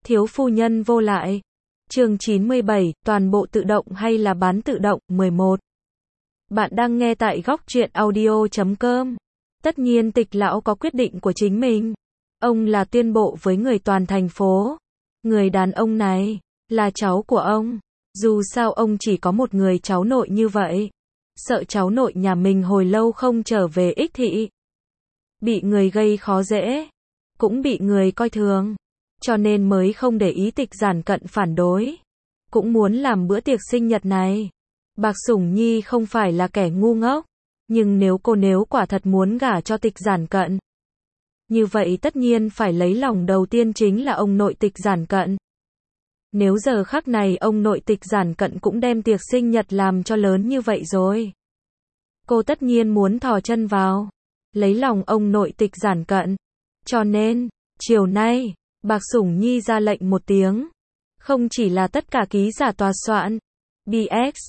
Thiếu phu nhân vô lại. Chương 97, toàn bộ tự động hay là bán tự động, 11. Bạn đang nghe tại góc truyện audio.com. Tất nhiên Tịch lão có quyết định của chính mình. Ông là tuyên bộ với người toàn thành phố. Người đàn ông này là cháu của ông. Dù sao ông chỉ có một người cháu nội như vậy. Sợ cháu nội nhà mình hồi lâu không trở về Ích Thị. Bị người gây khó dễ. Cũng bị người coi thường. Cho nên mới không để ý Tịch Giản Cận phản đối. Cũng muốn làm bữa tiệc sinh nhật này. Bạc Sủng Nhi không phải là kẻ ngu ngốc. Nhưng nếu quả thật muốn gả cho Tịch Giản Cận. Như vậy tất nhiên phải lấy lòng đầu tiên chính là ông nội Tịch Giản Cận. Nếu giờ khắc này ông nội Tịch Giản Cận cũng đem tiệc sinh nhật làm cho lớn như vậy rồi. Cô tất nhiên muốn thò chân vào. Lấy lòng ông nội Tịch Giản Cận. Cho nên, chiều nay, Bạc Sủng Nhi ra lệnh một tiếng. Không chỉ là tất cả ký giả tòa soạn. BX.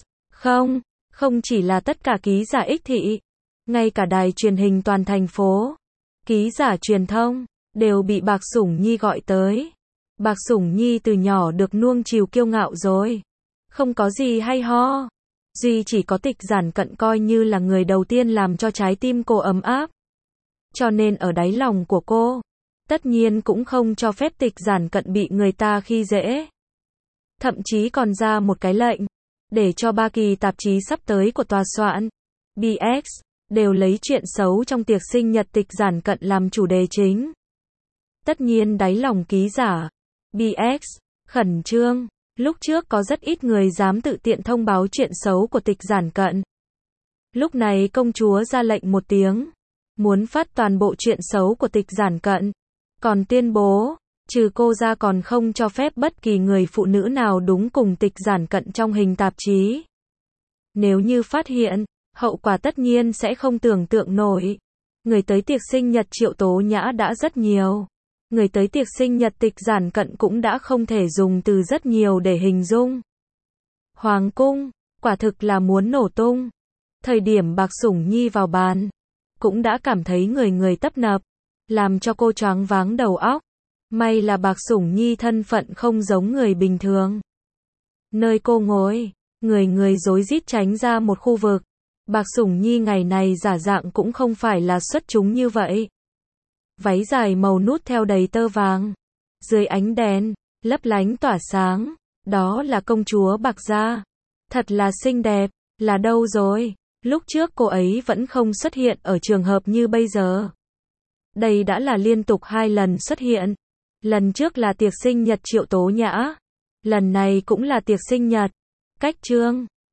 Không chỉ là tất cả ký giả Ích Thị. Ngay cả đài truyền hình toàn thành phố. Ký giả truyền thông. Đều bị Bạc Sủng Nhi gọi tới. Bạc Sủng Nhi từ nhỏ được nuông chiều kiêu ngạo rồi. Không có gì hay ho. Duy chỉ có Tịch Giản Cận coi như là người đầu tiên làm cho trái tim cô ấm áp. Cho nên ở đáy lòng của cô, tất nhiên cũng không cho phép Tịch Giản Cận bị người ta khi dễ. Thậm chí còn ra một cái lệnh, để cho 3 kỳ tạp chí sắp tới của tòa soạn, BX, đều lấy chuyện xấu trong tiệc sinh nhật Tịch Giản Cận làm chủ đề chính. Tất nhiên đáy lòng ký giả, BX, khẩn trương, lúc trước có rất ít người dám tự tiện thông báo chuyện xấu của Tịch Giản Cận. Lúc này công chúa ra lệnh một tiếng, muốn phát toàn bộ chuyện xấu của Tịch Giản Cận. Còn tuyên bố, trừ cô ra còn không cho phép bất kỳ người phụ nữ nào đúng cùng Tịch Giản Cận trong hình tạp chí. Nếu như phát hiện, hậu quả tất nhiên sẽ không tưởng tượng nổi. Người tới tiệc sinh nhật Triệu Tố Nhã đã rất nhiều. Người tới tiệc sinh nhật Tịch Giản Cận cũng đã không thể dùng từ rất nhiều để hình dung. Hoàng cung, quả thực là muốn nổ tung. Thời điểm Bạc Sủng Nhi vào bàn, cũng đã cảm thấy người tấp nập, làm cho cô choáng váng đầu óc. May là Bạc Sủng Nhi thân phận không giống người bình thường. Nơi cô ngồi, người rối rít tránh ra một khu vực. Bạc Sủng Nhi ngày này giả dạng cũng không phải là xuất chúng như vậy. Váy dài màu nút theo đầy tơ vàng. Dưới ánh đèn, lấp lánh tỏa sáng. Đó là công chúa Bạc gia. Thật là xinh đẹp. Là đâu rồi? Lúc trước cô ấy vẫn không xuất hiện ở trường hợp như bây giờ. Đây đã là liên tục 2 lần xuất hiện. Lần trước là tiệc sinh nhật Triệu Tố Nhã. Lần này cũng là tiệc sinh nhật. Cách Trương.